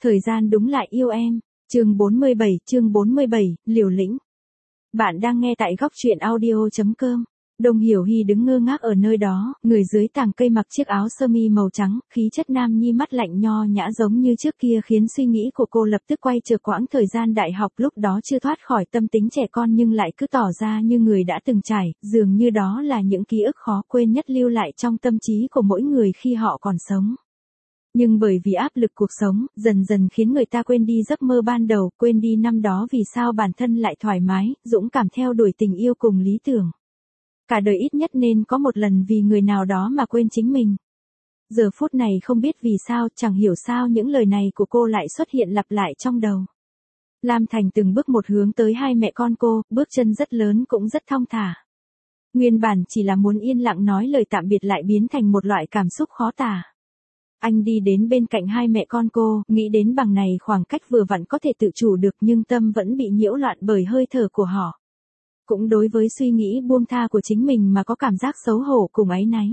Thời gian đúng lại yêu em. Chương 47, liều lĩnh. Bạn đang nghe tại góc truyện audio.com. Đồng Hiểu Hi đứng ngơ ngác ở nơi đó, người dưới tàng cây mặc chiếc áo sơ mi màu trắng, khí chất nam nhi mắt lạnh nho nhã giống như trước kia khiến suy nghĩ của cô lập tức quay trở quãng thời gian đại học lúc đó chưa thoát khỏi tâm tính trẻ con nhưng lại cứ tỏ ra như người đã từng trải, dường như đó là những ký ức khó quên nhất lưu lại trong tâm trí của mỗi người khi họ còn sống. Nhưng bởi vì áp lực cuộc sống, dần dần khiến người ta quên đi giấc mơ ban đầu, quên đi năm đó vì sao bản thân lại thoải mái, dũng cảm theo đuổi tình yêu cùng lý tưởng. Cả đời ít nhất nên có một lần vì người nào đó mà quên chính mình. Giờ phút này không biết vì sao, chẳng hiểu sao những lời này của cô lại xuất hiện lặp lại trong đầu. Lam Thành từng bước một hướng tới hai mẹ con cô, bước chân rất lớn cũng rất thong thả. Nguyên bản chỉ là muốn yên lặng nói lời tạm biệt lại biến thành một loại cảm xúc khó tả. Anh đi đến bên cạnh hai mẹ con cô, nghĩ đến bằng này khoảng cách vừa vặn có thể tự chủ được nhưng tâm vẫn bị nhiễu loạn bởi hơi thở của họ. Cũng đối với suy nghĩ buông tha của chính mình mà có cảm giác xấu hổ cùng áy náy.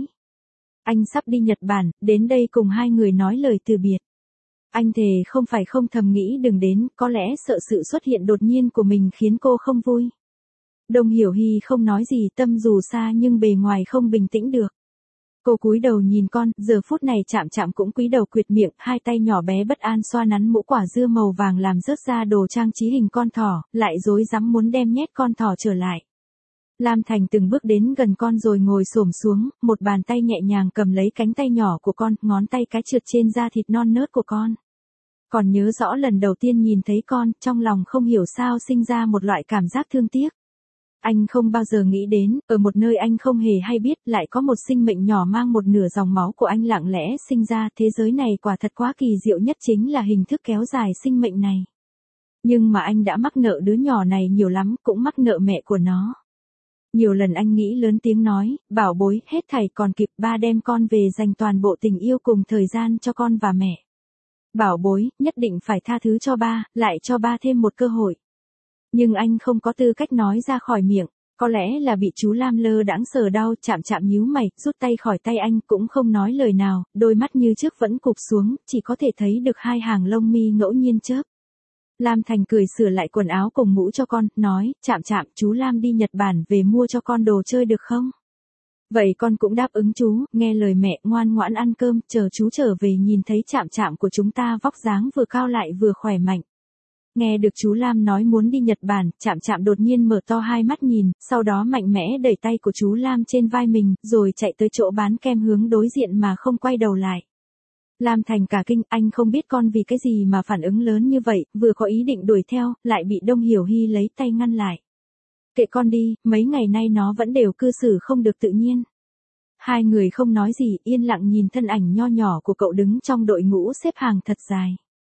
Anh sắp đi Nhật Bản, đến đây cùng hai người nói lời từ biệt. Anh thề không phải không thầm nghĩ đừng đến, có lẽ sợ sự xuất hiện đột nhiên của mình khiến cô không vui. Đồng Hiểu Hi không nói gì, tâm dù xa nhưng bề ngoài không bình tĩnh được. Cô cúi đầu nhìn con, giờ phút này Chạm cũng cúi đầu quệt miệng, hai tay nhỏ bé bất an xoa nắn mũ quả dưa màu vàng làm rớt ra đồ trang trí hình con thỏ, lại rối rắm muốn đem nhét con thỏ trở lại. Lam Thành từng bước đến gần con rồi ngồi xổm xuống, một bàn tay nhẹ nhàng cầm lấy cánh tay nhỏ của con, ngón tay cái trượt trên da thịt non nớt của con. Còn nhớ rõ lần đầu tiên nhìn thấy con, trong lòng không hiểu sao sinh ra một loại cảm giác thương tiếc. Anh không bao giờ nghĩ đến, ở một nơi anh không hề hay biết, lại có một sinh mệnh nhỏ mang một nửa dòng máu của anh lặng lẽ sinh ra. Thế giới này quả thật quá kỳ diệu, nhất chính là hình thức kéo dài sinh mệnh này. Nhưng mà anh đã mắc nợ đứa nhỏ này nhiều lắm, cũng mắc nợ mẹ của nó. Nhiều lần anh nghĩ lớn tiếng nói, bảo bối, hết thảy còn kịp, ba đem con về dành toàn bộ tình yêu cùng thời gian cho con và mẹ. Bảo bối, nhất định phải tha thứ cho ba, lại cho ba thêm một cơ hội. Nhưng anh không có tư cách nói ra khỏi miệng, có lẽ là bị chú Lam lơ đãng sờ đau. Chạm nhíu mày, rút tay khỏi tay anh cũng không nói lời nào, đôi mắt như trước vẫn cụp xuống, chỉ có thể thấy được hai hàng lông mi ngẫu nhiên chớp. Lam Thành cười sửa lại quần áo cùng mũ cho con, nói, Chạm, chú Lam đi Nhật Bản về mua cho con đồ chơi được không? Vậy con cũng đáp ứng chú, nghe lời mẹ, ngoan ngoãn ăn cơm, chờ chú trở về nhìn thấy Chạm của chúng ta vóc dáng vừa cao lại vừa khỏe mạnh. Nghe được chú Lam nói muốn đi Nhật Bản, Chạm đột nhiên mở to hai mắt nhìn, sau đó mạnh mẽ đẩy tay của chú Lam trên vai mình, rồi chạy tới chỗ bán kem hướng đối diện mà không quay đầu lại. Lam Thành cả kinh, anh không biết con vì cái gì mà phản ứng lớn như vậy, vừa có ý định đuổi theo, lại bị Đồng Hiểu Hi lấy tay ngăn lại. Kệ con đi, mấy ngày nay nó vẫn đều cư xử không được tự nhiên. Hai người không nói gì, yên lặng nhìn thân ảnh nho nhỏ của cậu đứng trong đội ngũ xếp hàng thật dài.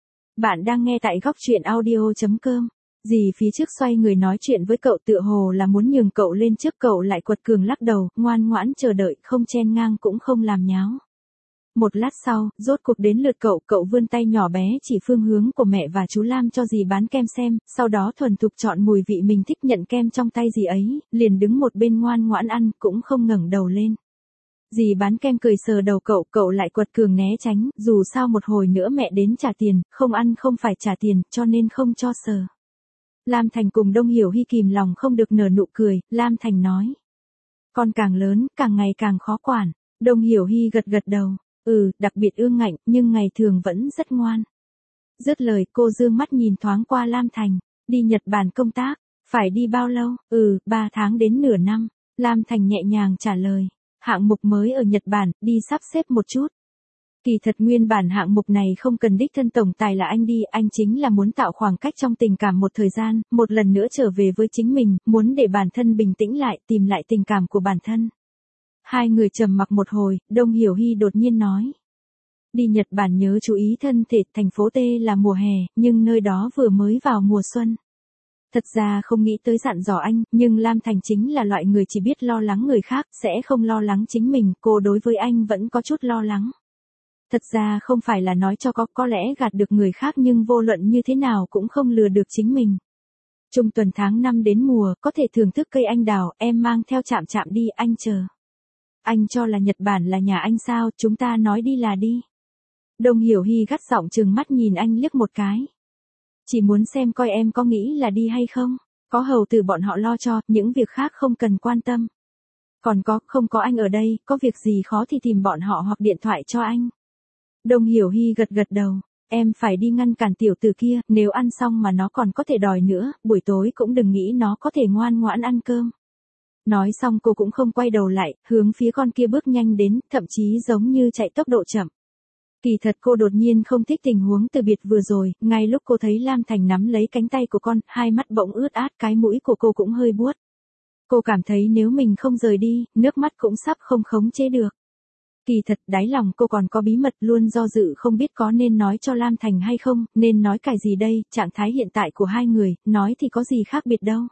Bạn đang nghe tại góc truyện audio.com. Dì phía trước xoay người nói chuyện với cậu tựa hồ là muốn nhường cậu lên trước, cậu lại quật cường lắc đầu, ngoan ngoãn chờ đợi, không chen ngang cũng không làm nháo. Một lát sau, rốt cuộc đến lượt cậu vươn tay nhỏ bé chỉ phương hướng của mẹ và chú Lam cho dì bán kem xem, sau đó thuần thục chọn mùi vị mình thích nhận kem trong tay dì ấy, liền đứng một bên ngoan ngoãn ăn, cũng không ngẩng đầu lên. Dì bán kem cười sờ đầu cậu lại quật cường né tránh, dù sao một hồi nữa mẹ đến trả tiền, không ăn không phải trả tiền, cho nên không cho sờ. Lam Thành cùng Đồng Hiểu Hi kìm lòng không được nở nụ cười, Lam Thành nói. Con càng lớn, càng ngày càng khó quản. Đồng Hiểu Hi gật đầu, đặc biệt ương ngạnh, nhưng ngày thường vẫn rất ngoan. Dứt lời, cô dương mắt nhìn thoáng qua Lam Thành, đi Nhật Bản công tác, phải đi bao lâu? 3 tháng đến nửa năm, Lam Thành nhẹ nhàng trả lời. Hạng mục mới ở Nhật Bản, đi sắp xếp một chút. Kỳ thật nguyên bản hạng mục này không cần đích thân tổng tài là anh đi, anh chính là muốn tạo khoảng cách trong tình cảm một thời gian, một lần nữa trở về với chính mình, muốn để bản thân bình tĩnh lại, tìm lại tình cảm của bản thân. Hai người trầm mặc một hồi, Đồng Hiểu Hi đột nhiên nói. Đi Nhật Bản nhớ chú ý thân thể, thành phố T là mùa hè, nhưng nơi đó vừa mới vào mùa xuân. Thật ra không nghĩ tới dặn dò anh, nhưng Lam Thành chính là loại người chỉ biết lo lắng người khác, sẽ không lo lắng chính mình, cô đối với anh vẫn có chút lo lắng. Thật ra không phải là nói cho có lẽ gạt được người khác nhưng vô luận như thế nào cũng không lừa được chính mình. Trung tuần tháng 5 đến mùa, có thể thưởng thức cây anh đào, em mang theo Chạm đi, anh chờ. Anh cho là Nhật Bản là nhà anh sao, chúng ta nói đi là đi. Đông Hiểu Hy gắt giọng trừng mắt nhìn anh liếc một cái. Chỉ muốn xem coi em có nghĩ là đi hay không, có hầu tử bọn họ lo cho, những việc khác không cần quan tâm. Còn không có anh ở đây, có việc gì khó thì tìm bọn họ hoặc điện thoại cho anh. Đông Hiểu Hy gật gật đầu, em phải đi ngăn cản tiểu tử kia, nếu ăn xong mà nó còn có thể đòi nữa, buổi tối cũng đừng nghĩ nó có thể ngoan ngoãn ăn cơm. Nói xong cô cũng không quay đầu lại, hướng phía con kia bước nhanh đến, thậm chí giống như chạy tốc độ chậm. Kỳ thật cô đột nhiên không thích tình huống từ biệt vừa rồi, ngay lúc cô thấy Lam Thành nắm lấy cánh tay của con, hai mắt bỗng ướt át, cái mũi của cô cũng hơi buốt. Cô cảm thấy nếu mình không rời đi, nước mắt cũng sắp không khống chế được. Kỳ thật đáy lòng cô còn có bí mật luôn do dự không biết có nên nói cho Lam Thành hay không, nên nói cái gì đây, trạng thái hiện tại của hai người, nói thì có gì khác biệt đâu.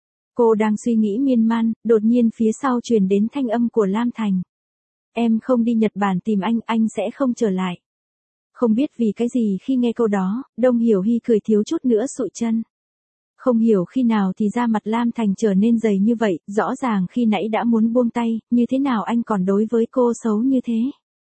Cô đang suy nghĩ miên man, đột nhiên phía sau truyền đến thanh âm của Lam Thành. Em không đi Nhật Bản tìm anh sẽ không trở lại. Không biết vì cái gì khi nghe câu đó, Đông Hiểu Hy cười thiếu chút nữa sụi chân. Không hiểu khi nào thì da mặt Lam Thành trở nên dày như vậy, rõ ràng khi nãy đã muốn buông tay, như thế nào anh còn đối với cô xấu như thế.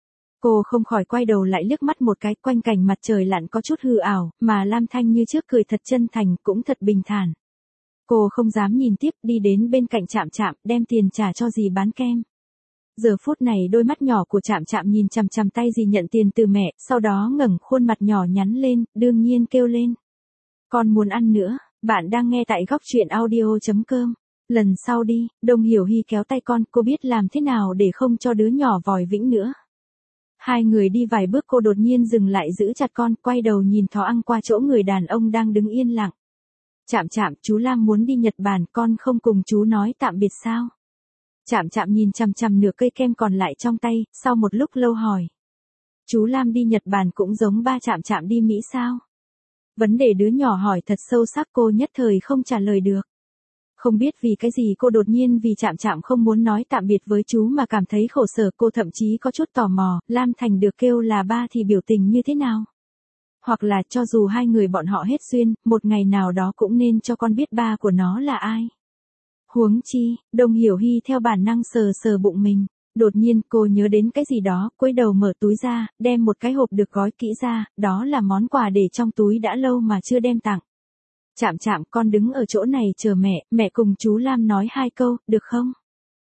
Cô không khỏi quay đầu lại liếc mắt một cái, quanh cảnh mặt trời lặn có chút hư ảo, mà Lam Thanh như trước cười thật chân thành, cũng thật bình thản. Cô không dám nhìn tiếp, đi đến bên cạnh Trạm, đem tiền trả cho dì bán kem. Giờ phút này đôi mắt nhỏ của Trạm nhìn chằm chằm tay dì nhận tiền từ mẹ, sau đó ngẩng khuôn mặt nhỏ nhắn lên, đương nhiên kêu lên. Con muốn ăn nữa. Bạn đang nghe tại góc truyện audio.com. Lần sau đi, Đông Hiểu Hy kéo tay con, cô biết làm thế nào để không cho đứa nhỏ vòi vĩnh nữa. Hai người đi vài bước cô đột nhiên dừng lại giữ chặt con, quay đầu nhìn thó ăn qua chỗ người đàn ông đang đứng yên lặng. Trạm, chú Lam muốn đi Nhật Bản, con không cùng chú nói tạm biệt sao? Trạm nhìn chằm chằm nửa cây kem còn lại trong tay, sau một lúc lâu hỏi. Chú Lam đi Nhật Bản cũng giống ba Trạm đi Mỹ sao? Vấn đề đứa nhỏ hỏi thật sâu sắc cô nhất thời không trả lời được. Không biết vì cái gì cô đột nhiên vì Trạm không muốn nói tạm biệt với chú mà cảm thấy khổ sở, cô thậm chí có chút tò mò, Lam Thành được kêu là ba thì biểu tình như thế nào? Hoặc là cho dù hai người bọn họ hết duyên, một ngày nào đó cũng nên cho con biết ba của nó là ai. Huống chi, Đông Hiểu Hy theo bản năng sờ bụng mình. Đột nhiên cô nhớ đến cái gì đó, cúi đầu mở túi ra, đem một cái hộp được gói kỹ ra, đó là món quà để trong túi đã lâu mà chưa đem tặng. Trạm, con đứng ở chỗ này chờ mẹ cùng chú Lam nói hai câu, được không?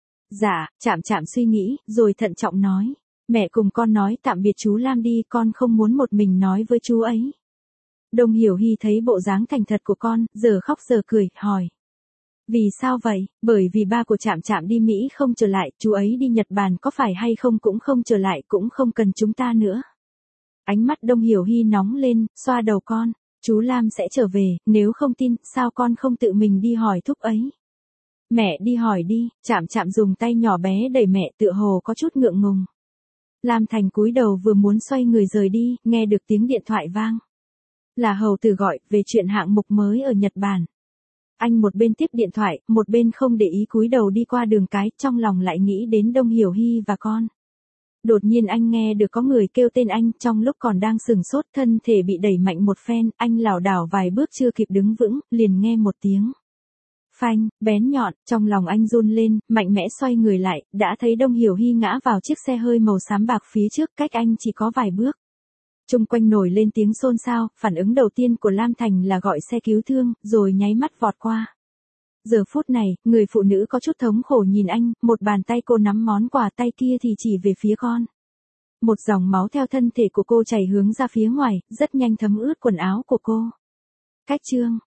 Dạ, Trạm suy nghĩ, rồi thận trọng nói. Mẹ cùng con nói tạm biệt chú Lam đi, con không muốn một mình nói với chú ấy. Đông Hiểu Hy thấy bộ dáng thành thật của con, giờ khóc giờ cười, hỏi. Vì sao vậy? Bởi vì ba của Trạm đi Mỹ không trở lại, chú ấy đi Nhật Bản có phải hay không cũng không trở lại, cũng không cần chúng ta nữa. Ánh mắt Đông Hiểu Hy nóng lên, xoa đầu con. Chú Lam sẽ trở về, nếu không tin, sao con không tự mình đi hỏi thúc ấy? Mẹ đi hỏi đi, Trạm dùng tay nhỏ bé đẩy mẹ, tựa hồ có chút ngượng ngùng. Lam Thành cúi đầu vừa muốn xoay người rời đi, nghe được tiếng điện thoại vang. Là hầu tử gọi, về chuyện hạng mục mới ở Nhật Bản. Anh một bên tiếp điện thoại, một bên không để ý cúi đầu đi qua đường cái, trong lòng lại nghĩ đến Đông Hiểu Hy và con. Đột nhiên anh nghe được có người kêu tên anh, trong lúc còn đang sừng sốt, thân thể bị đẩy mạnh một phen, anh lảo đảo vài bước chưa kịp đứng vững, liền nghe một tiếng phanh, bén nhọn, trong lòng anh run lên, mạnh mẽ xoay người lại, đã thấy Đông Hiểu Hy ngã vào chiếc xe hơi màu xám bạc phía trước, cách anh chỉ có vài bước. Chung quanh nổi lên tiếng xôn xao, phản ứng đầu tiên của Lam Thành là gọi xe cứu thương, rồi nháy mắt vọt qua. Giờ phút này, người phụ nữ có chút thống khổ nhìn anh, một bàn tay cô nắm món quà, tay kia thì chỉ về phía con. Một dòng máu theo thân thể của cô chảy hướng ra phía ngoài, rất nhanh thấm ướt quần áo của cô. Cách chương